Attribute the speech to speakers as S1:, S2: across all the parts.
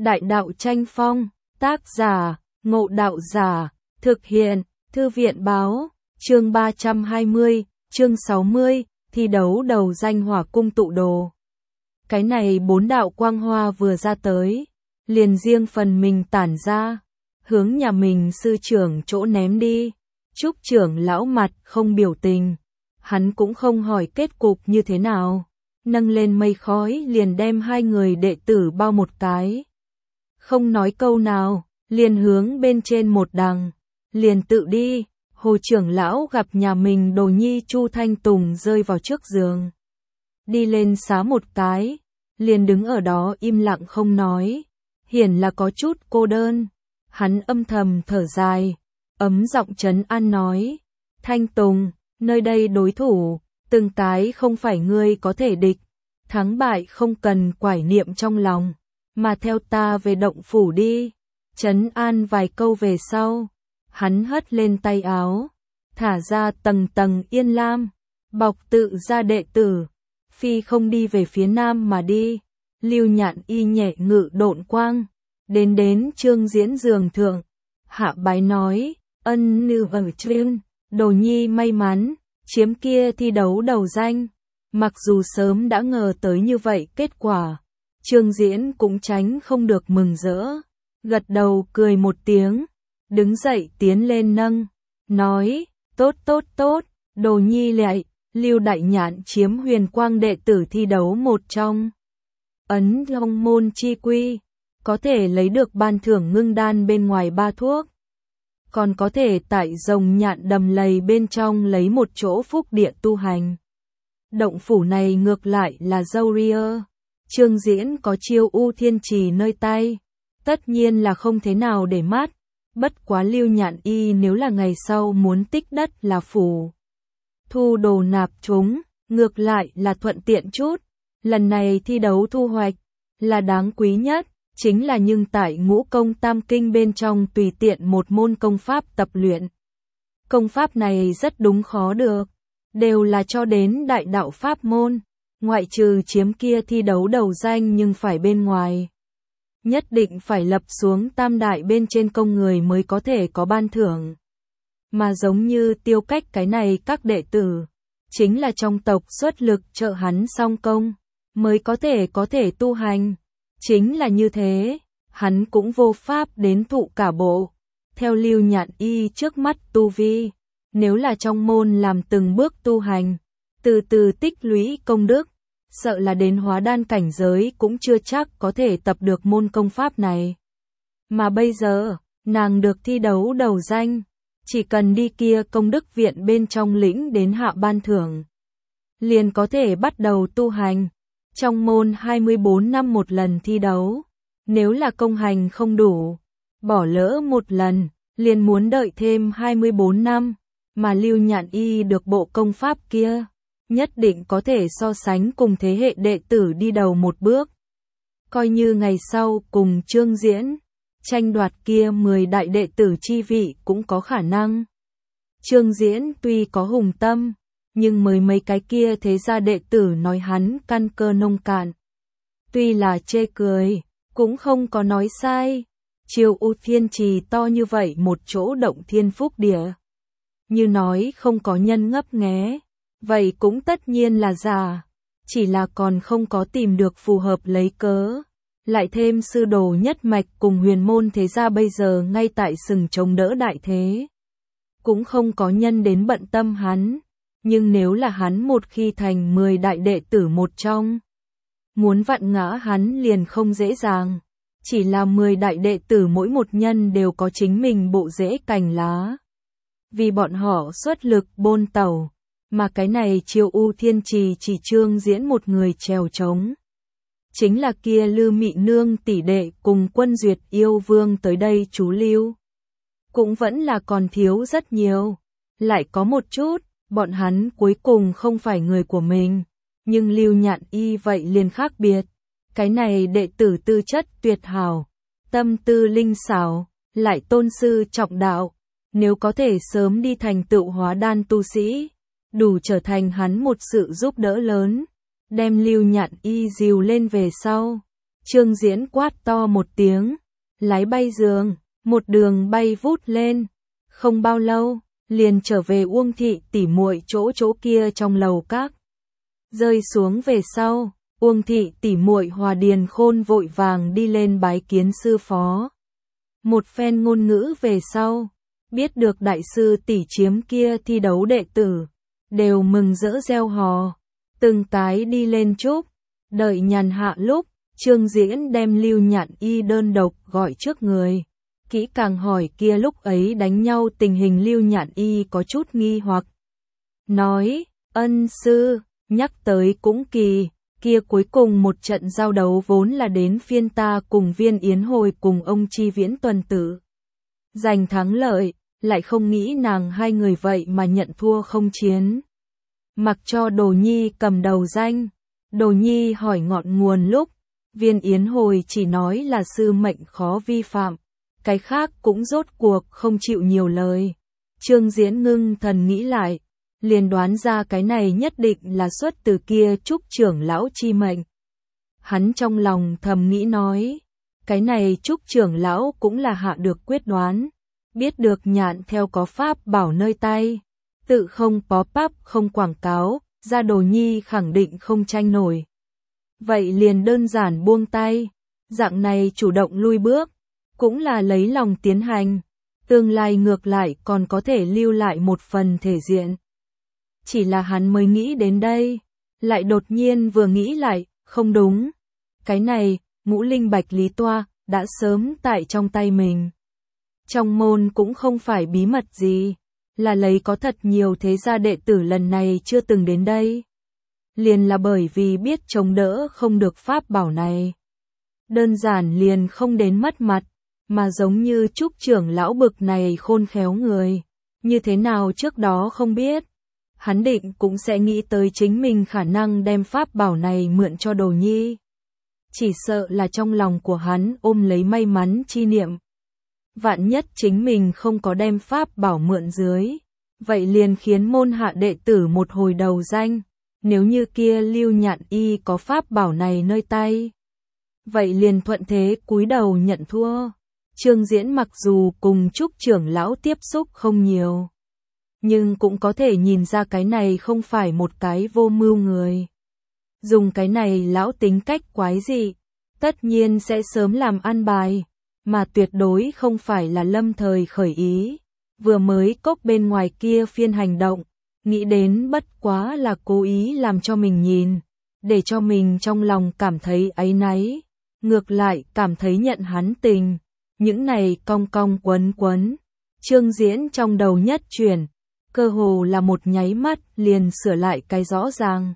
S1: Đại đạo tranh phong, tác giả, Ngộ Đạo Giả, thực hiện, Thư viện báo, chương 320, chương 60, thi đấu đầu danh Hỏa Cung tụ đồ. Cái này 4 đạo quang hoa vừa ra tới, liền riêng phần mình tản ra, hướng nhà mình sư trưởng chỗ ném đi. Trúc trưởng lão mặt không biểu tình, hắn cũng không hỏi kết cục như thế nào, nâng lên mây khói liền đem hai người đệ tử bao một cái. Không nói câu nào, liền hướng bên trên một đằng, liền tự đi. Hồ trưởng lão gặp nhà mình đồ nhi Chu Thanh Tùng rơi vào trước giường, đi lên xá một cái, liền đứng ở đó im lặng không nói, hiển là có chút cô đơn. Hắn âm thầm thở dài, ấm giọng trấn an nói, Thanh Tùng, nơi đây đối thủ, từng cái không phải ngươi có thể địch, thắng bại không cần quải niệm trong lòng, mà theo ta về động phủ đi. Trấn an vài câu về sau, hắn hất lên tay áo, thả ra tầng tầng yên lam, bọc tự ra đệ tử, phi không đi về phía nam mà đi. Lưu Nhạn Y nhẹ ngự độn quang, đến Trương Diễn giường thượng, hạ bái nói, ân nư ở chuyên, đồ nhi may mắn, chiếm kia thi đấu đầu danh. Mặc dù sớm đã ngờ tới như vậy kết quả, Trương Diễn cũng tránh không được mừng rỡ, gật đầu cười một tiếng, đứng dậy tiến lên nâng, nói, tốt, đồ nhi lạy, Lưu Đại Nhạn chiếm huyền quang đệ tử thi đấu một trong. Ấn Long môn chi quy, có thể lấy được ban thưởng ngưng đan bên ngoài 3 thuốc. Còn có thể tại rồng nhạn đầm lầy bên trong lấy một chỗ phúc địa tu hành. Động phủ này ngược lại là dâu ria. Trương Diễn có chiêu U Thiên Trì nơi tay, tất nhiên là không thế nào để mắt. Bất quá Lưu Nhạn Y nếu là ngày sau muốn tích đất là phủ, thu đồ nạp chúng, ngược lại là thuận tiện chút. Lần này thi đấu thu hoạch là đáng quý nhất, chính là nhưng tại Ngũ Công Tam Kinh bên trong tùy tiện một môn công pháp tập luyện. Công pháp này rất đúng khó được, đều là cho đến đại đạo pháp môn, ngoại trừ chiếm kia thi đấu đầu danh nhưng phải bên ngoài. Nhất định phải lập xuống tam đại bên trên công người mới có thể có ban thưởng. Mà giống như Tiêu Cách cái này các đệ tử, chính là trong tộc xuất lực trợ hắn song công, mới có thể tu hành. Chính là như thế, hắn cũng vô pháp đến thụ cả bộ. Theo Lưu Nhạn Y trước mắt tu vi, nếu là trong môn làm từng bước tu hành, từ từ tích lũy công đức, sợ là đến hóa đan cảnh giới cũng chưa chắc có thể tập được môn công pháp này. Mà bây giờ, nàng được thi đấu đầu danh, chỉ cần đi kia công đức viện bên trong lĩnh đến hạ ban thưởng, liền có thể bắt đầu tu hành. Trong môn 24 năm một lần thi đấu, nếu là công hành không đủ, bỏ lỡ một lần, liền muốn đợi thêm 24 năm, mà Lưu Nhạn Y được bộ công pháp kia, nhất định có thể so sánh cùng thế hệ đệ tử đi đầu một bước. Coi như ngày sau cùng Trương Diễn, tranh đoạt kia 10 đại đệ tử chi vị cũng có khả năng. Trương Diễn tuy có hùng tâm, nhưng mấy cái kia thế gia đệ tử nói hắn căn cơ nông cạn. Tuy là chê cười, cũng không có nói sai. Chiêu U Thiên Trì to như vậy một chỗ động thiên phúc địa, như nói không có nhân ngấp nghé, vậy cũng tất nhiên là giả. Chỉ là còn không có tìm được phù hợp lấy cớ. Lại thêm sư đồ nhất mạch cùng huyền môn thế gia bây giờ ngay tại sừng chống đỡ đại thế, cũng không có nhân đến bận tâm hắn. Nhưng nếu là hắn một khi thành 10 đại đệ tử một trong, muốn vặn ngã hắn liền không dễ dàng. Chỉ là 10 đại đệ tử mỗi một nhân đều có chính mình bộ rễ cành lá, vì bọn họ xuất lực bôn tẩu, mà cái này Chiêu U Thiên Trì chỉ Trương Diễn một người trèo trống. Chính là kia Lư Mị Nương tỷ đệ cùng Quân Duyệt Yêu Vương tới đây trú lưu, cũng vẫn là còn thiếu rất nhiều. Lại có một chút, bọn hắn cuối cùng không phải người của mình, nhưng Lưu Nhạn Y vậy liền khác biệt. Cái này đệ tử tư chất tuyệt hảo, tâm tư linh xảo, lại tôn sư trọng đạo, nếu có thể sớm đi thành tựu hóa đan tu sĩ, đủ trở thành hắn một sự giúp đỡ lớn. Đem Lưu Nhạn Y dìu lên về sau, Trương Diễn quát to một tiếng, lái bay giường, một đường bay vút lên. Không bao lâu, liền trở về Uông thị tỉ muội chỗ kia trong lầu các. Rơi xuống về sau, Uông thị tỉ muội Hòa Điền Khôn vội vàng đi lên bái kiến sư phó. Một phen ngôn ngữ về sau, biết được đại sư tỷ chiếm kia thi đấu đệ tử, đều mừng rỡ reo hò, từng cái đi lên chúc. Đợi nhàn hạ lúc, Trương Diễn đem Lưu Nhạn Y đơn độc gọi trước người, kỹ càng hỏi kia lúc ấy đánh nhau tình hình. Lưu Nhạn Y có chút nghi hoặc, nói, ân sư, nhắc tới cũng kỳ, kia cuối cùng một trận giao đấu vốn là đến phiên ta cùng Viên Yến Hồi cùng ông Chi Viễn tuần tử giành thắng lợi, lại không nghĩ nàng hai người vậy mà nhận thua không chiến. Mặc cho Đồ Nhi cầm đầu danh, Đồ Nhi hỏi ngọn nguồn lúc, Viên Yến Hồi chỉ nói là sư mệnh khó vi phạm, cái khác cũng rốt cuộc không chịu nhiều lời. Trương Diễn ngưng thần nghĩ lại, liền đoán ra cái này nhất định là xuất từ kia Trúc trưởng lão chi mệnh. Hắn trong lòng thầm nghĩ nói, cái này Trúc trưởng lão cũng là hạ được quyết đoán, biết được Nhạn theo có pháp bảo nơi tay, tự không pop up không quảng cáo, ra Đồ Nhi khẳng định không tranh nổi. Vậy liền đơn giản buông tay, dạng này chủ động lui bước, cũng là lấy lòng tiến hành, tương lai ngược lại còn có thể lưu lại một phần thể diện. Chỉ là hắn mới nghĩ đến đây, lại đột nhiên vừa nghĩ lại, không đúng. Cái này, ngũ linh bạch lý toa, đã sớm tại trong tay mình. Trong môn cũng không phải bí mật gì, là lấy có thật nhiều thế gia đệ tử lần này chưa từng đến đây. Liền là bởi vì biết chống đỡ không được pháp bảo này. Đơn giản liền không đến mất mặt, mà giống như Trúc trưởng lão bực này khôn khéo người. Như thế nào trước đó không biết. Hắn định cũng sẽ nghĩ tới chính mình khả năng đem pháp bảo này mượn cho Đồ Nhi. Chỉ sợ là trong lòng của hắn ôm lấy may mắn chi niệm. Vạn nhất chính mình không có đem pháp bảo mượn dưới, vậy liền khiến môn hạ đệ tử một hồi đầu danh. Nếu như kia Lưu Nhạn Y có pháp bảo này nơi tay, vậy liền thuận thế cúi đầu nhận thua. Trương Diễn mặc dù cùng Trúc trưởng lão tiếp xúc không nhiều, nhưng cũng có thể nhìn ra cái này không phải một cái vô mưu người. Dùng cái này lão tính cách quái dị, tất nhiên sẽ sớm làm an bài, mà tuyệt đối không phải là lâm thời khởi ý. Vừa mới cốc bên ngoài kia phiên hành động, nghĩ đến bất quá là cố ý làm cho mình nhìn, để cho mình trong lòng cảm thấy áy náy, ngược lại cảm thấy nhận hắn tình. Những này cong cong quấn quấn, Trương Diễn trong đầu nhất chuyển, cơ hồ là một nháy mắt liền sửa lại cái rõ ràng.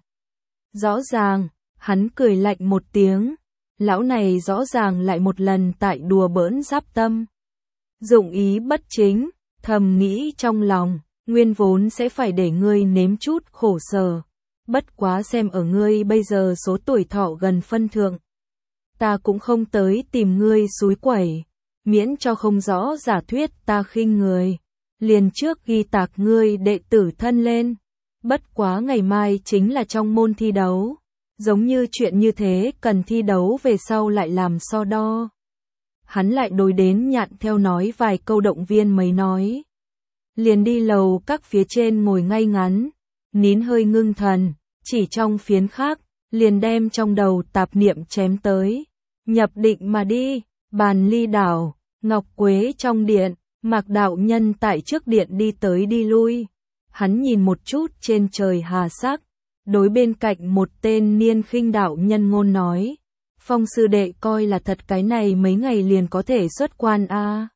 S1: Rõ ràng, hắn cười lạnh một tiếng, lão này rõ ràng lại một lần tại đùa bỡn Giáp Tâm. Dụng ý bất chính, thầm nghĩ trong lòng, nguyên vốn sẽ phải để ngươi nếm chút khổ sở, bất quá xem ở ngươi bây giờ số tuổi thọ gần phân thượng. Ta cũng không tới tìm ngươi xúi quẩy, miễn cho không rõ giả thuyết ta khinh người, liền trước ghi tạc ngươi đệ tử thân lên. Bất quá ngày mai chính là trong môn thi đấu, giống như chuyện như thế cần thi đấu về sau lại làm so đo. Hắn lại đối đến Nhạn theo nói vài câu động viên mấy nói. Liền đi lầu các phía trên ngồi ngay ngắn, nín hơi ngưng thần, chỉ trong phiến khác, liền đem trong đầu tạp niệm chém tới. Nhập định mà đi, Bàn Ly đảo, Ngọc Quế trong điện, Mạc đạo nhân tại trước điện đi tới đi lui. Hắn nhìn một chút trên trời hà sắc, đối bên cạnh một tên niên khinh đạo nhân ngôn nói, Phong sư đệ coi là thật cái này mấy ngày liền có thể xuất quan a.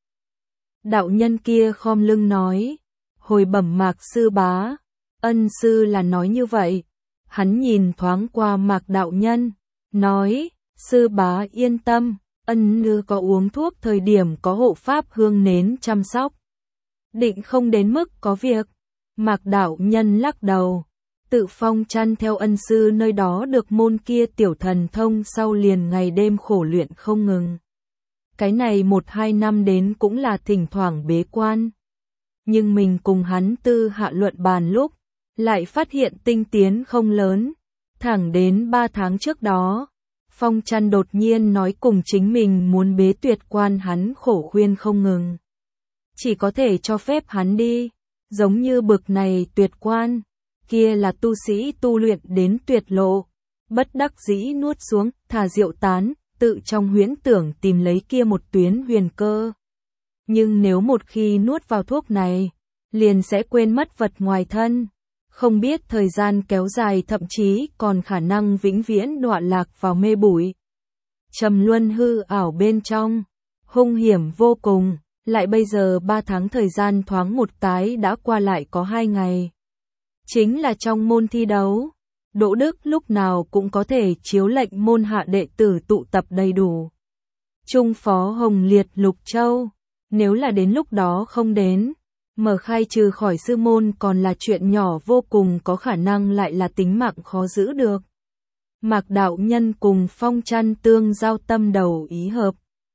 S1: Đạo nhân kia khom lưng nói, hồi bẩm Mạc sư bá, ân sư là nói như vậy. Hắn nhìn thoáng qua Mạc đạo nhân, nói, sư bá yên tâm, ân nư có uống thuốc thời điểm có hộ pháp hương nến chăm sóc. Định không đến mức có việc. Mạc đạo nhân lắc đầu, tự phong chăn theo ân sư nơi đó được môn kia tiểu thần thông sau liền ngày đêm khổ luyện không ngừng. Cái này 1-2 năm đến cũng là thỉnh thoảng bế quan. Nhưng mình cùng hắn tư hạ luận bàn lúc, lại phát hiện tinh tiến không lớn. Thẳng đến 3 tháng trước đó, Phong Chăn đột nhiên nói cùng chính mình muốn bế tuyệt quan, hắn khổ khuyên không ngừng. Chỉ có thể cho phép hắn đi, giống như bực này tuyệt quan, kia là tu sĩ tu luyện đến tuyệt lộ, bất đắc dĩ nuốt xuống, thả rượu tán, tự trong huyễn tưởng tìm lấy kia một tuyến huyền cơ. Nhưng nếu một khi nuốt vào thuốc này, liền sẽ quên mất vật ngoài thân, không biết thời gian kéo dài, thậm chí còn khả năng vĩnh viễn đọa lạc vào mê bụi. Trầm luân hư ảo bên trong, hung hiểm vô cùng, lại bây giờ 3 tháng thời gian thoáng một cái đã qua, lại có 2 ngày. Chính là trong môn thi đấu, Đỗ Đức lúc nào cũng có thể chiếu lệnh môn hạ đệ tử tụ tập đầy đủ. Trung phó Hồng Liệt Lục Châu, nếu là đến lúc đó không đến, mở khai trừ khỏi sư môn còn là chuyện nhỏ vô cùng, có khả năng lại là tính mạng khó giữ được. Mạc đạo nhân cùng Phong Chăn tương giao tâm đầu ý hợp,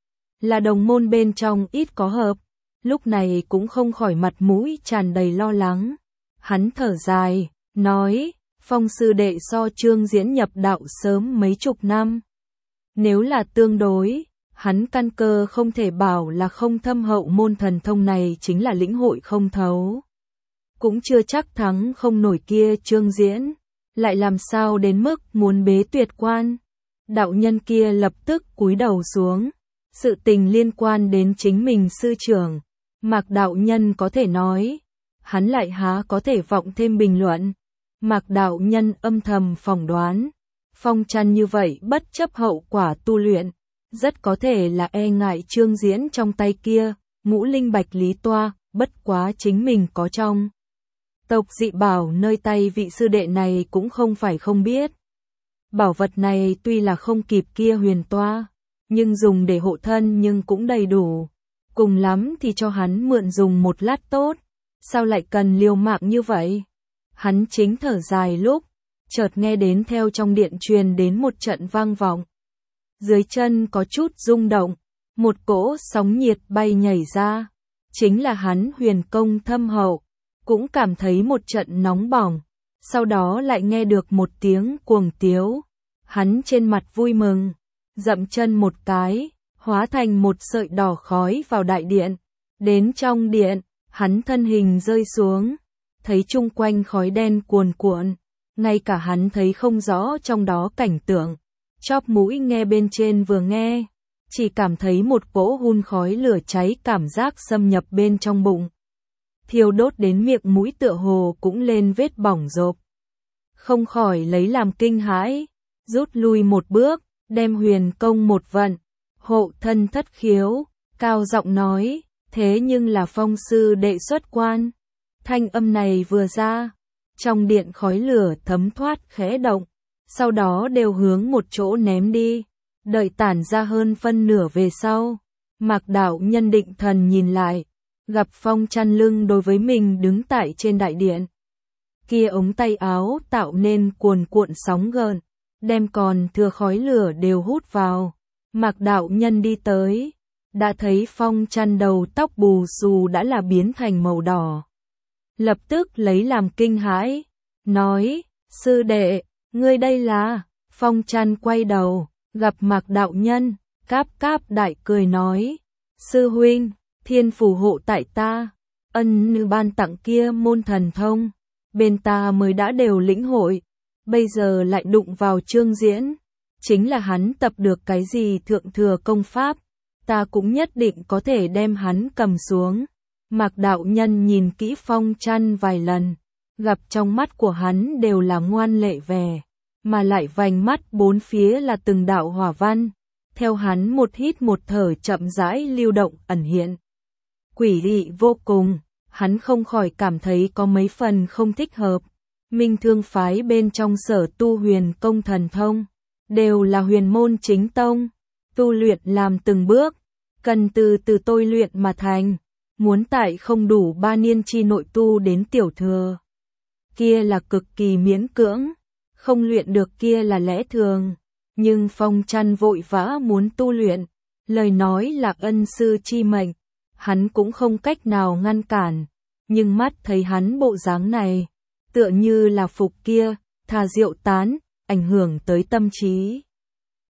S1: là đồng môn bên trong ít có hợp, lúc này cũng không khỏi mặt mũi tràn đầy lo lắng. Hắn thở dài, nói, Phong sư đệ so Trương Diễn nhập đạo sớm mấy chục năm. Nếu là tương đối, hắn căn cơ không thể bảo là không thâm hậu, môn thần thông này chính là lĩnh hội không thấu. Cũng chưa chắc thắng không nổi kia Trương Diễn, lại làm sao đến mức muốn bế tuyệt quan. Đạo nhân kia lập tức cúi đầu xuống, sự tình liên quan đến chính mình sư trưởng, Mạc đạo nhân có thể nói, hắn lại há có thể vọng thêm bình luận. Mạc đạo nhân âm thầm phỏng đoán, Phong Chăn như vậy bất chấp hậu quả tu luyện, rất có thể là e ngại Trương Diễn trong tay kia, ngũ linh bạch lý toa, bất quá chính mình có trong tộc dị bảo nơi tay vị sư đệ này cũng không phải không biết. Bảo vật này tuy là không kịp kia huyền toa, nhưng dùng để hộ thân nhưng cũng đầy đủ, cùng lắm thì cho hắn mượn dùng một lát tốt, sao lại cần liều mạng như vậy? Hắn chính thở dài lúc, chợt nghe đến theo trong điện truyền đến một trận vang vọng. Dưới chân có chút rung động, một cỗ sóng nhiệt bay nhảy ra, chính là hắn huyền công thâm hậu, cũng cảm thấy một trận nóng bỏng, sau đó lại nghe được một tiếng cuồng tiếu, hắn trên mặt vui mừng, dậm chân một cái, hóa thành một sợi đỏ khói vào đại điện, đến trong điện, hắn thân hình rơi xuống, thấy chung quanh khói đen cuồn cuộn, ngay cả hắn thấy không rõ trong đó cảnh tượng. Chóp mũi nghe bên trên vừa nghe, chỉ cảm thấy một cỗ hun khói lửa cháy cảm giác xâm nhập bên trong bụng. Thiêu đốt đến miệng mũi tựa hồ cũng lên vết bỏng rộp. Không khỏi lấy làm kinh hãi, rút lui một bước, đem huyền công một vận, hộ thân thất khiếu, cao giọng nói, thế nhưng là Phong sư đệ xuất quan. Thanh âm này vừa ra, trong điện khói lửa thấm thoát khẽ động, sau đó đều hướng một chỗ ném đi, đợi tản ra hơn phân nửa về sau. Mạc đạo nhân định thần nhìn lại, gặp Phong Chăn lưng đối với mình đứng tại trên đại điện. Kia ống tay áo tạo nên cuồn cuộn sóng gợn, đem còn thừa khói lửa đều hút vào. Mạc đạo nhân đi tới, đã thấy Phong Chăn đầu tóc bù xù đã là biến thành màu đỏ. Lập tức lấy làm kinh hãi, nói, sư đệ, ngươi đây là. Phong Chăn quay đầu, gặp Mạc đạo nhân, cáp cáp đại cười nói, sư huynh, thiên phù hộ tại ta, ân như ban tặng kia môn thần thông, bên ta mới đã đều lĩnh hội, bây giờ lại đụng vào Trương Diễn, chính là hắn tập được cái gì thượng thừa công pháp, ta cũng nhất định có thể đem hắn cầm xuống. Mạc đạo nhân nhìn kỹ Phong Chăn vài lần, gặp trong mắt của hắn đều là ngoan lệ vẻ, mà lại vành mắt bốn phía là từng đạo hỏa văn, theo hắn một hít một thở chậm rãi lưu động ẩn hiện. Quỷ dị vô cùng, hắn không khỏi cảm thấy có mấy phần không thích hợp. Minh Thương phái bên trong sở tu huyền công thần thông, đều là huyền môn chính tông, tu luyện làm từng bước, cần từ từ tôi luyện mà thành, muốn tại không đủ 3 niên chi nội tu đến tiểu thừa. Kia là cực kỳ miễn cưỡng, không luyện được kia là lẽ thường, nhưng Phong Chăn vội vã muốn tu luyện, lời nói là ân sư chi mệnh, hắn cũng không cách nào ngăn cản, nhưng mắt thấy hắn bộ dáng này, tựa như là phục kia, thà rượu tán, ảnh hưởng tới tâm trí.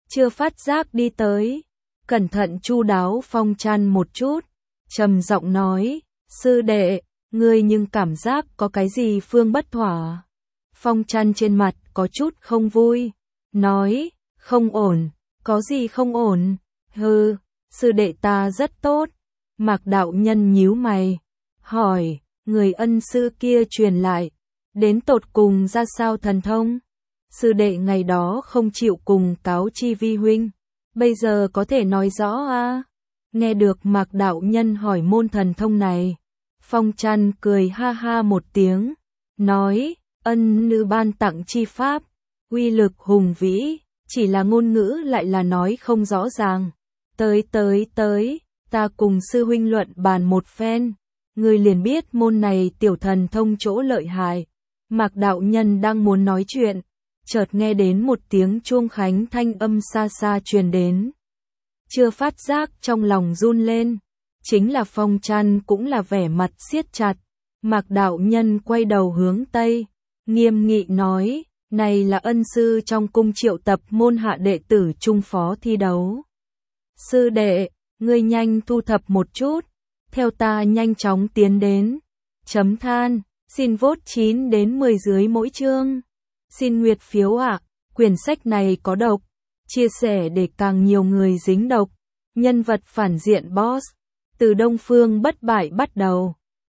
S1: chưa phát giác đi tới, cẩn thận chu đáo Phong Trăn một chút, trầm giọng nói, sư đệ, ngươi nhưng cảm giác có cái gì phương bất thỏa. Phong Trăn trên mặt có chút không vui, nói, không ổn, có gì không ổn, hừ, sư đệ ta rất tốt. Mạc đạo nhân nhíu mày, hỏi, người ân sư kia truyền lại, đến tột cùng ra sao thần thông? Sư đệ ngày đó không chịu cùng cáo chi vi huynh, bây giờ có thể nói rõ à? Nghe được Mạc đạo nhân hỏi môn thần thông này, Phong Trăn cười ha ha một tiếng, nói, ân nữ ban tặng chi pháp, uy lực hùng vĩ, chỉ là ngôn ngữ lại là nói không rõ ràng. Tới, ta cùng sư huynh luận bàn một phen, ngươi liền biết môn này tiểu thần thông chỗ lợi hại. Mạc đạo nhân đang muốn nói chuyện, chợt nghe đến một tiếng chuông khánh thanh âm xa xa truyền đến. Chưa phát giác trong lòng run lên, chính là Phong Trăn cũng là vẻ mặt siết chặt. Mạc đạo nhân quay đầu hướng Tây, nghiêm nghị nói, này là ân sư trong cung triệu tập môn hạ đệ tử trung phó thi đấu. Sư đệ, ngươi nhanh thu thập một chút, theo ta nhanh chóng tiến đến. Chấm than, xin vote 9 đến 10 dưới mỗi chương. Xin nguyệt phiếu ạ, quyển sách này có độc, chia sẻ để càng nhiều người dính độc. Nhân vật phản diện boss, từ Đông Phương bất bại bắt đầu.